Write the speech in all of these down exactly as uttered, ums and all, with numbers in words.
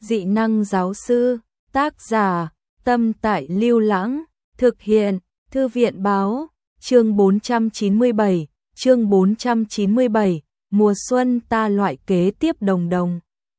Dị năng giáo sư, tác giả, Tâm Tại Lưu Lãng, thực hiện, Thư viện báo, chương bốn trăm chín mươi bảy, chương bốn trăm chín mươi bảy, mùa xuân ta loại kế tiếp Đồng Đồng.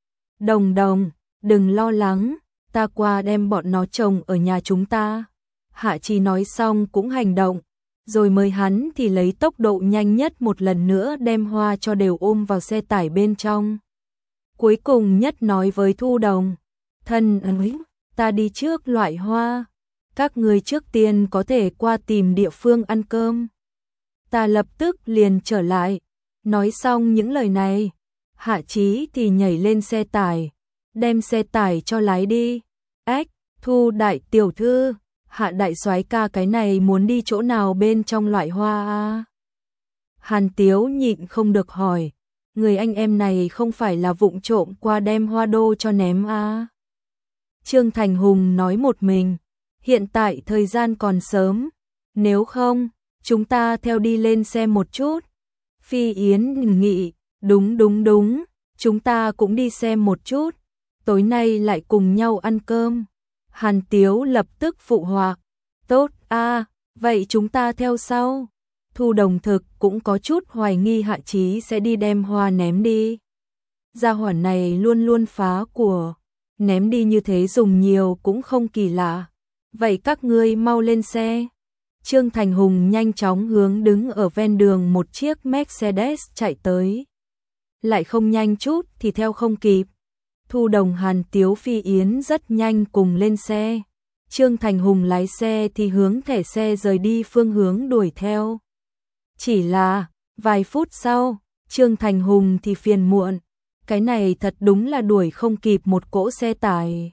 Đồng Đồng, đừng lo lắng, ta qua đem bọn nó trồng ở nhà chúng ta. Hạ Chí nói xong cũng hành động, rồi mới hắn thì lấy tốc độ nhanh nhất một lần nữa đem hoa cho đều ôm vào xe tải bên trong. Cuối cùng nhất nói với Thu Đồng, thân ơi, ta đi trước loại hoa, các người trước tiên có thể qua tìm địa phương ăn cơm. Ta lập tức liền trở lại, nói xong những lời này, Hạ Chí thì nhảy lên xe tải, đem xe tải cho lái đi. Ếch, Thu đại tiểu thư, Hạ đại soái ca cái này muốn đi chỗ nào bên trong loại hoa a? Hàn Tiếu nhịn không được hỏi, người anh em này không phải là vụng trộm qua đem hoa đô cho ném a? Trương Thành Hùng nói một mình, hiện tại thời gian còn sớm, nếu không, chúng ta theo đi lên xem một chút. Phi Yến nghị, đúng đúng đúng, chúng ta cũng đi xem một chút, tối nay lại cùng nhau ăn cơm. Hàn Tiếu lập tức phụ họa, tốt a, vậy chúng ta theo sau. Thu Đồng thực cũng có chút hoài nghi Hạ Chí sẽ đi đem hoa ném đi. Gia hỏa này luôn luôn phá của, ném đi như thế dùng nhiều cũng không kỳ lạ. Vậy các ngươi mau lên xe. Trương Thành Hùng nhanh chóng hướng đứng ở ven đường một chiếc Mercedes chạy tới. Lại không nhanh chút thì theo không kịp. Thu Đồng, Hàn Tiếu, Phi Yến rất nhanh cùng lên xe. Trương Thành Hùng lái xe thì hướng thẻ xe rời đi phương hướng đuổi theo. Chỉ là, vài phút sau, Trương Thành Hùng thì phiền muộn. Cái này thật đúng là đuổi không kịp một cỗ xe tải.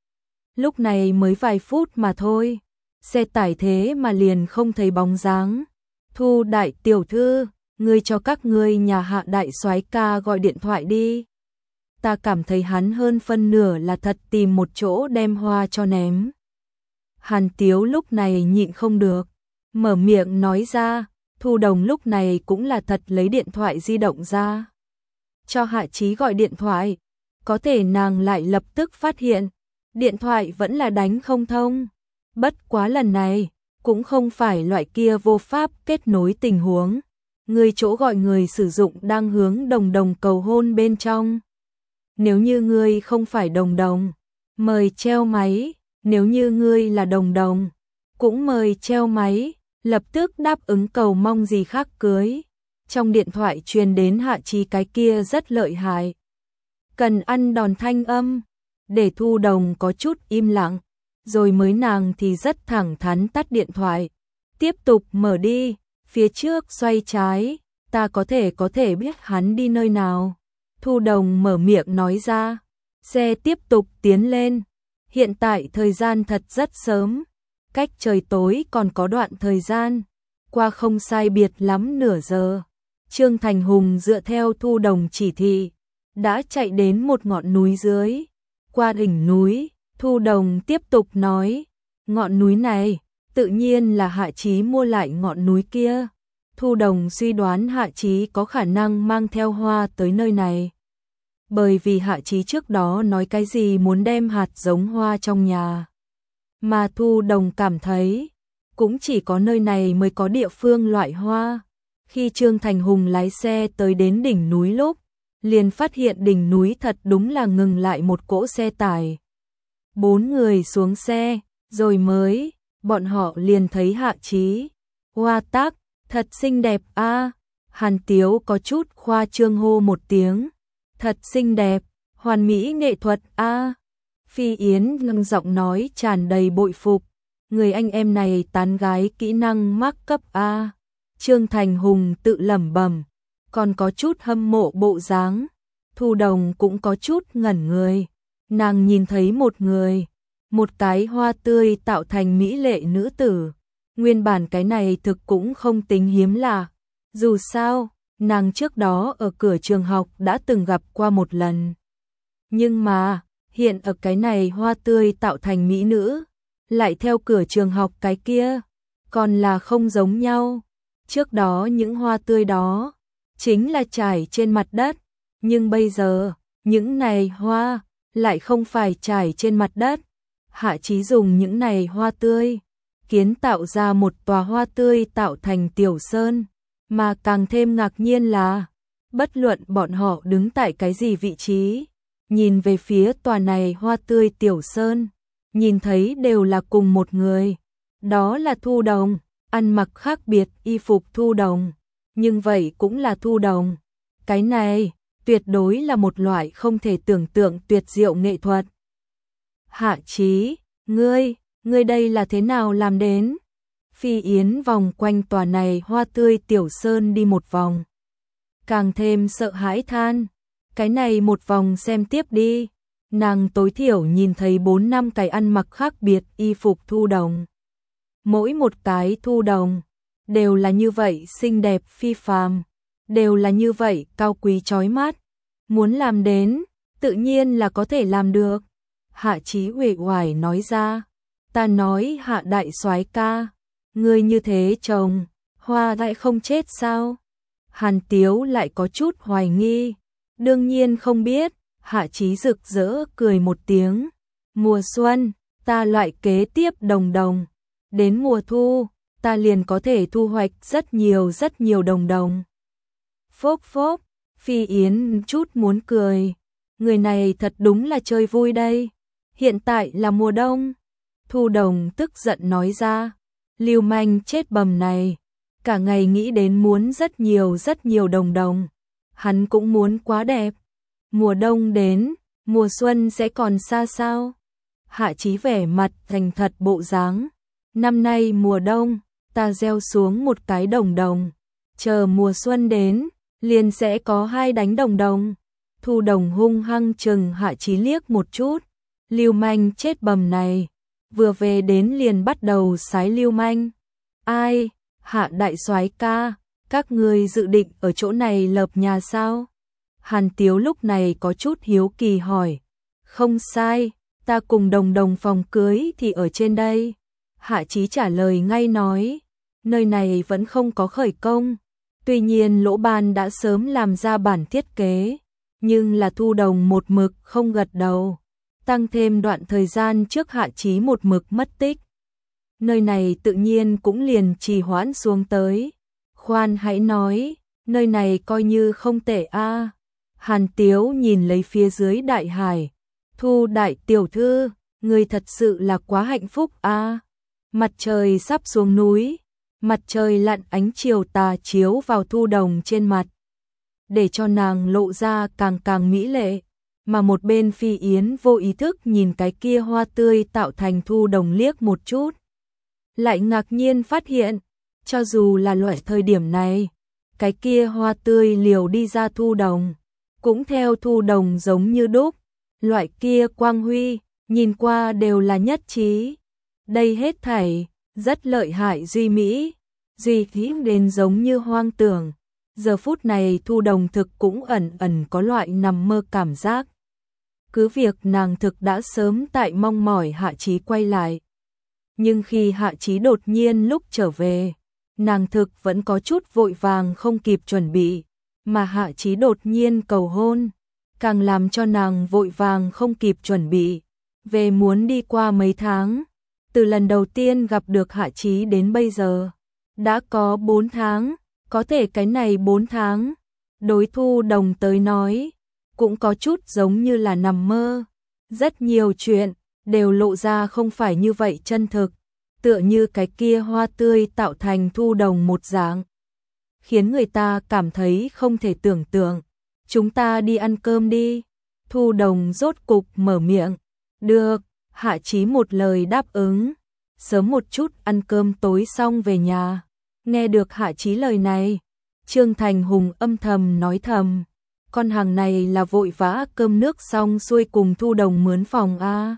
Lúc này mới vài phút mà thôi. Xe tải thế mà liền không thấy bóng dáng. Thu đại tiểu thư, ngươi cho các ngươi nhà Hạ đại soái ca gọi điện thoại đi. Ta cảm thấy hắn hơn phân nửa là thật tìm một chỗ đem hoa cho ném. Hàn Tiếu lúc này nhịn không được, mở miệng nói ra. Thu Đồng lúc này cũng là thật lấy điện thoại di động ra, cho Hạ Chí gọi điện thoại. Có thể nàng lại lập tức phát hiện, điện thoại vẫn là đánh không thông. Bất quá lần này, cũng không phải loại kia vô pháp kết nối tình huống. Người chỗ gọi người sử dụng đang hướng Đồng Đồng cầu hôn bên trong. Nếu như ngươi không phải Đồng Đồng, mời treo máy. Nếu như ngươi là Đồng Đồng, cũng mời treo máy. Lập tức đáp ứng cầu mong gì khác cưới. Trong điện thoại truyền đến Hạ Chí cái kia rất lợi hại, cần ăn đòn thanh âm, để Thu Đồng có chút im lặng, rồi mới nàng thì rất thẳng thắn tắt điện thoại. Tiếp tục mở đi, phía trước xoay trái, ta có thể có thể biết hắn đi nơi nào. Thu Đồng mở miệng nói ra, xe tiếp tục tiến lên. Hiện tại thời gian thật rất sớm, cách trời tối còn có đoạn thời gian, qua không sai biệt lắm nửa giờ. Trương Thành Hùng dựa theo Thu Đồng chỉ thị, đã chạy đến một ngọn núi dưới. Qua đỉnh núi, Thu Đồng tiếp tục nói, ngọn núi này, tự nhiên là Hạ Chí mua lại ngọn núi kia. Thu Đồng suy đoán Hạ Chí có khả năng mang theo hoa tới nơi này. Bởi vì Hạ Chí trước đó nói cái gì muốn đem hạt giống hoa trong nhà. Mà Thu Đồng cảm thấy, cũng chỉ có nơi này mới có địa phương loại hoa. Khi Trương Thành Hùng lái xe tới đến đỉnh núi lúc, liền phát hiện đỉnh núi thật đúng là ngừng lại một cỗ xe tải. Bốn người xuống xe, rồi mới, bọn họ liền thấy Hạ Chí. Hoa tác, thật xinh đẹp a. Hàn Tiếu có chút khoa trương hô một tiếng. Thật xinh đẹp, hoàn mỹ nghệ thuật a. Phi Yến ngưng giọng nói tràn đầy bội phục. Người anh em này tán gái kỹ năng mắc cấp a. Trương Thành Hùng tự lẩm bẩm, còn có chút hâm mộ bộ dáng. Thu Đồng cũng có chút ngẩn người. Nàng nhìn thấy một người, một cái hoa tươi tạo thành mỹ lệ nữ tử. Nguyên bản cái này thực cũng không tính hiếm lạ. Dù sao, nàng trước đó ở cửa trường học đã từng gặp qua một lần. Nhưng mà, hiện ở cái này hoa tươi tạo thành mỹ nữ, lại theo cửa trường học cái kia, còn là không giống nhau. Trước đó những hoa tươi đó, chính là trải trên mặt đất, nhưng bây giờ, những này hoa, lại không phải trải trên mặt đất. Hạ Chí dùng những này hoa tươi, kiến tạo ra một tòa hoa tươi tạo thành tiểu sơn, mà càng thêm ngạc nhiên là, bất luận bọn họ đứng tại cái gì vị trí, nhìn về phía tòa này hoa tươi tiểu sơn, nhìn thấy đều là cùng một người, đó là Thu Đồng, ăn mặc khác biệt y phục Thu Đồng, nhưng vậy cũng là Thu Đồng. Cái này, tuyệt đối là một loại không thể tưởng tượng tuyệt diệu nghệ thuật. Hạ Chí, ngươi, ngươi đây là thế nào làm đến? Phi Yến vòng quanh tòa này hoa tươi tiểu sơn đi một vòng. Càng thêm sợ hãi than, cái này một vòng xem tiếp đi. Nàng tối thiểu nhìn thấy bốn năm cái ăn mặc khác biệt y phục Thu Đồng. Mỗi một cái Thu Đồng, đều là như vậy xinh đẹp phi phàm, đều là như vậy cao quý chói mắt. Muốn làm đến, tự nhiên là có thể làm được. Hạ Chí uể oải nói ra, ta nói Hạ đại soái ca, ngươi như thế chồng, hoa lại không chết sao? Hàn Tiếu lại có chút hoài nghi, đương nhiên không biết. Hạ Chí rực rỡ cười một tiếng, mùa xuân, ta loại kế tiếp đồng đồng, đến mùa thu, ta liền có thể thu hoạch rất nhiều rất nhiều đồng đồng. Phốc phốc, Phi Yến chút muốn cười, người này thật đúng là chơi vui đây, hiện tại là mùa đông. Thu Đồng tức giận nói ra, lưu manh chết bầm này, cả ngày nghĩ đến muốn rất nhiều rất nhiều đồng đồng, hắn cũng muốn quá đẹp. Mùa đông đến, mùa xuân sẽ còn xa sao? Hạ Chí vẻ mặt thành thật bộ dáng. Năm nay mùa đông, ta gieo xuống một cái đồng đồng. Chờ mùa xuân đến, liền sẽ có hai đánh đồng đồng. Thu Đồng hung hăng chừng Hạ Chí liếc một chút. Lưu manh chết bầm này. Vừa về đến liền bắt đầu sái lưu manh. Ai? Hạ đại soái ca, các ngươi dự định ở chỗ này lập nhà sao? Hàn Tiếu lúc này có chút hiếu kỳ hỏi. Không sai, ta cùng Đồng Đồng phòng cưới thì ở trên đây. Hạ Chí trả lời ngay nói, nơi này vẫn không có khởi công. Tuy nhiên Lỗ Ban đã sớm làm ra bản thiết kế, nhưng là Thu Đồng một mực không gật đầu. Tăng thêm đoạn thời gian trước Hạ Chí một mực mất tích. Nơi này tự nhiên cũng liền trì hoãn xuống tới. Khoan hãy nói, nơi này coi như không tệ a. Hàn Tiếu nhìn lấy phía dưới đại hải. Thu đại tiểu thư, người thật sự là quá hạnh phúc a. Mặt trời sắp xuống núi, mặt trời lặn ánh chiều tà chiếu vào Thu Đồng trên mặt, để cho nàng lộ ra càng càng mỹ lệ. Mà một bên Phi Yến vô ý thức nhìn cái kia hoa tươi tạo thành Thu Đồng liếc một chút. Lại ngạc nhiên phát hiện, cho dù là loại thời điểm này, cái kia hoa tươi liều đi ra Thu Đồng, cũng theo Thu Đồng giống như đúc, loại kia quang huy, nhìn qua đều là nhất trí. Đây hết thảy, rất lợi hại duy mỹ, duy khí đến giống như hoang tưởng. Giờ phút này Thu Đồng thực cũng ẩn ẩn có loại nằm mơ cảm giác. Cứ việc nàng thực đã sớm tại mong mỏi Hạ Chí quay lại. Nhưng khi Hạ Chí đột nhiên lúc trở về, nàng thực vẫn có chút vội vàng không kịp chuẩn bị, mà Hạ Chí đột nhiên cầu hôn, càng làm cho nàng vội vàng không kịp chuẩn bị. Về muốn đi qua mấy tháng, từ lần đầu tiên gặp được Hạ Chí đến bây giờ, đã có bốn tháng, có thể cái này bốn tháng, đối Thu Đồng tới nói, cũng có chút giống như là nằm mơ. Rất nhiều chuyện đều lộ ra không phải như vậy chân thực, tựa như cái kia hoa tươi tạo thành Thu Đồng một dạng, khiến người ta cảm thấy không thể tưởng tượng. Chúng ta đi ăn cơm đi. Thu Đồng rốt cục mở miệng. Được, Hạ Chí một lời đáp ứng. Sớm một chút ăn cơm tối xong về nhà. Nghe được Hạ Chí lời này, Trương Thành Hùng âm thầm nói thầm, con hàng này là vội vã cơm nước xong xuôi cùng Thu Đồng mướn phòng a.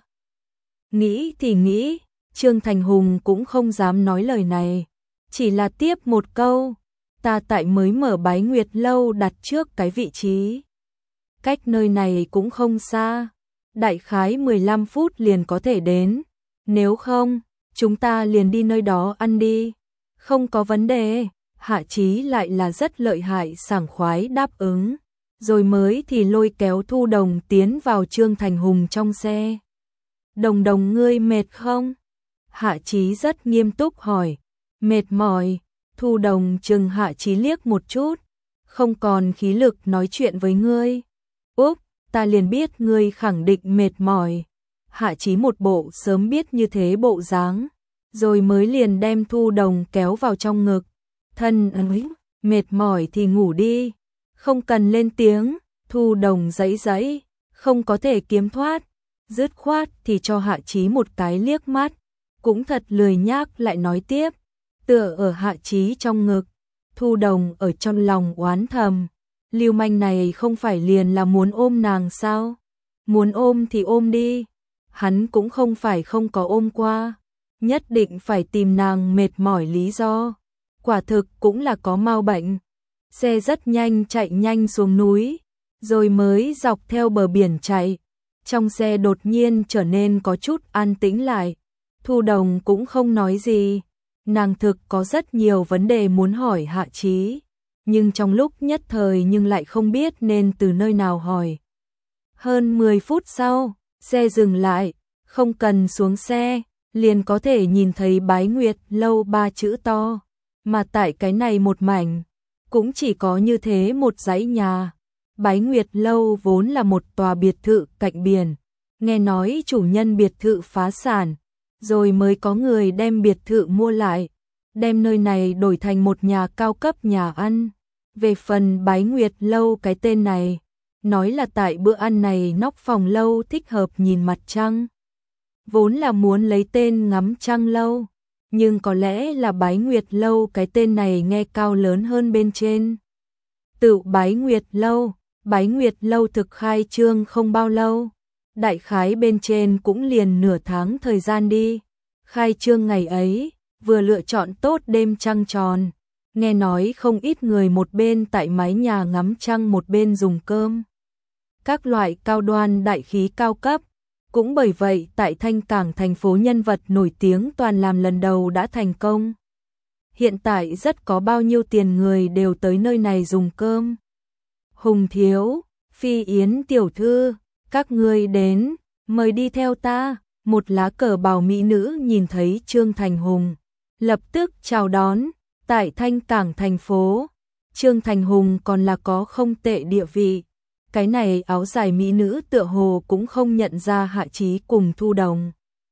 Nghĩ thì nghĩ, Trương Thành Hùng cũng không dám nói lời này, chỉ là tiếp một câu, ta tại mới mở Bái Nguyệt lâu đặt trước cái vị trí. Cách nơi này cũng không xa, đại khái mười lăm phút liền có thể đến, nếu không, chúng ta liền đi nơi đó ăn đi. Không có vấn đề. Hạ Chí lại là rất lợi hại sảng khoái đáp ứng. rồi mới thì lôi kéo Thu Đồng tiến vào Trương Thành Hùng trong xe. Đồng đồng ngươi mệt không? Hạ Chí rất nghiêm túc hỏi. Mệt mỏi. Thu Đồng chừng Hạ Chí liếc một chút. Không còn khí lực nói chuyện với ngươi. Úp, ta liền biết ngươi khẳng định mệt mỏi. Hạ Chí một bộ sớm biết như thế bộ dáng, rồi mới liền đem Thu Đồng kéo vào trong ngực. Thân ơi, mệt mỏi thì ngủ đi, không cần lên tiếng. Thu Đồng giãy giãy, không có thể kiếm thoát, dứt khoát thì cho Hạ Chí một cái liếc mắt, cũng thật lười nhác lại nói tiếp. Tựa ở Hạ Chí trong ngực, Thu Đồng ở trong lòng oán thầm, lưu manh này không phải liền là muốn ôm nàng sao? Muốn ôm thì ôm đi. Hắn cũng không phải không có ôm qua, nhất định phải tìm nàng mệt mỏi lý do. Quả thực cũng là có mau bệnh. Xe rất nhanh chạy nhanh xuống núi, rồi mới dọc theo bờ biển chạy. Trong xe đột nhiên trở nên có chút an tĩnh lại. Thu Đồng cũng không nói gì. Nàng thực có rất nhiều vấn đề muốn hỏi Hạ Chí, nhưng trong lúc nhất thời nhưng lại không biết nên từ nơi nào hỏi. Hơn mười phút sau, xe dừng lại, không cần xuống xe, liền có thể nhìn thấy Bái Nguyệt Lâu ba chữ to, mà tại cái này một mảnh, cũng chỉ có như thế một dãy nhà. Bái Nguyệt Lâu vốn là một tòa biệt thự cạnh biển, nghe nói chủ nhân biệt thự phá sản, rồi mới có người đem biệt thự mua lại, đem nơi này đổi thành một nhà cao cấp nhà ăn. Về phần Bái Nguyệt Lâu cái tên này, nói là tại bữa ăn này nóc phòng lâu thích hợp nhìn mặt trăng. Vốn là muốn lấy tên ngắm trăng lâu, nhưng có lẽ là Bái Nguyệt Lâu cái tên này nghe cao lớn hơn bên trên. Tự Bái Nguyệt Lâu, Bái Nguyệt Lâu thực khai trương không bao lâu, đại khái bên trên cũng liền nửa tháng thời gian đi. Khai trương ngày ấy, vừa lựa chọn tốt đêm trăng tròn, nghe nói không ít người một bên tại mái nhà ngắm trăng một bên dùng cơm. Các loại cao đoan đại khí cao cấp, cũng bởi vậy tại Thanh Cảng thành phố nhân vật nổi tiếng toàn làm lần đầu đã thành công. Hiện tại rất có bao nhiêu tiền người đều tới nơi này dùng cơm. Hùng thiếu, Phi Yến tiểu thư, các ngươi đến, mời đi theo ta. Một lá cờ bào mỹ nữ nhìn thấy Trương Thành Hùng, lập tức chào đón. Tại Thanh Cảng thành phố, Trương Thành Hùng còn là có không tệ địa vị. Cái này áo dài mỹ nữ tựa hồ cũng không nhận ra Hạ Chí cùng Thu Đồng.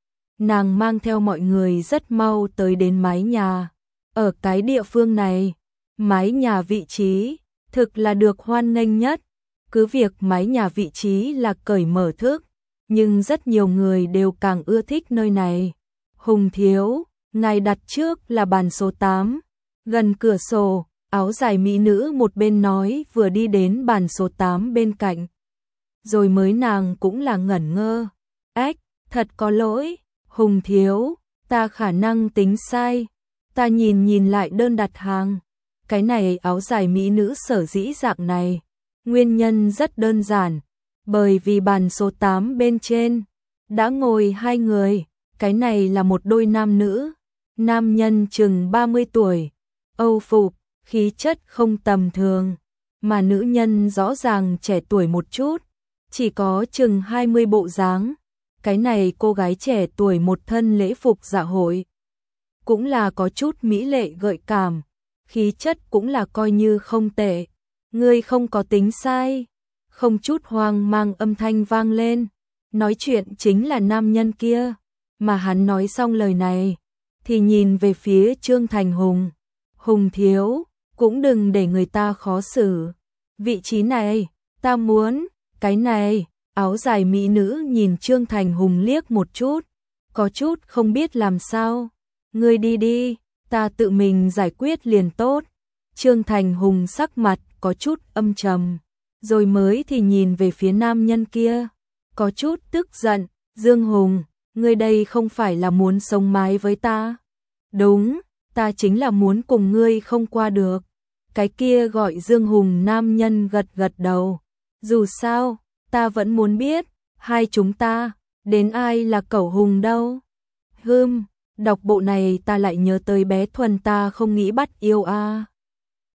Nàng mang theo mọi người rất mau tới đến mái nhà. Ở cái địa phương này, mái nhà vị trí thực là được hoan nghênh nhất. Cứ việc mái nhà vị trí là cởi mở thức, nhưng rất nhiều người đều càng ưa thích nơi này. Hùng thiếu, ngài đặt trước là bàn số tám, gần cửa sổ. Áo dài mỹ nữ một bên nói vừa đi đến bàn số tám bên cạnh. Rồi mới nàng cũng là ngẩn ngơ. Ếch, thật có lỗi, Hùng thiếu, ta khả năng tính sai. Ta nhìn nhìn lại đơn đặt hàng. Cái này áo dài mỹ nữ sở dĩ dạng này. Nguyên nhân rất đơn giản. Bởi vì bàn số tám bên trên đã ngồi hai người. Cái này là một đôi nam nữ. Nam nhân chừng ba mươi tuổi. Âu phục, khí chất không tầm thường, mà nữ nhân rõ ràng trẻ tuổi một chút, chỉ có chừng hai mươi bộ dáng. Cái này cô gái trẻ tuổi một thân lễ phục dạ hội, cũng là có chút mỹ lệ gợi cảm, khí chất cũng là coi như không tệ. Ngươi không có tính sai. Không chút hoang mang âm thanh vang lên, nói chuyện chính là nam nhân kia, mà hắn nói xong lời này thì nhìn về phía Trương Thành Hùng. Hùng thiếu, cũng đừng để người ta khó xử. Vị trí này, ta muốn. Cái này, áo dài mỹ nữ nhìn Trương Thành Hùng liếc một chút, có chút không biết làm sao. Ngươi đi đi, ta tự mình giải quyết liền tốt. Trương Thành Hùng sắc mặt có chút âm trầm, rồi mới thì nhìn về phía nam nhân kia, có chút tức giận. Dương Hùng, ngươi đây không phải là muốn sống mái với ta? Đúng, ta chính là muốn cùng ngươi không qua được. Cái kia gọi Dương Hùng nam nhân gật gật đầu. Dù sao, ta vẫn muốn biết, hai chúng ta, đến ai là cẩu hùng đâu. Hừm, đọc bộ này ta lại nhớ tới bé Thuần ta không nghĩ bắt yêu a. À.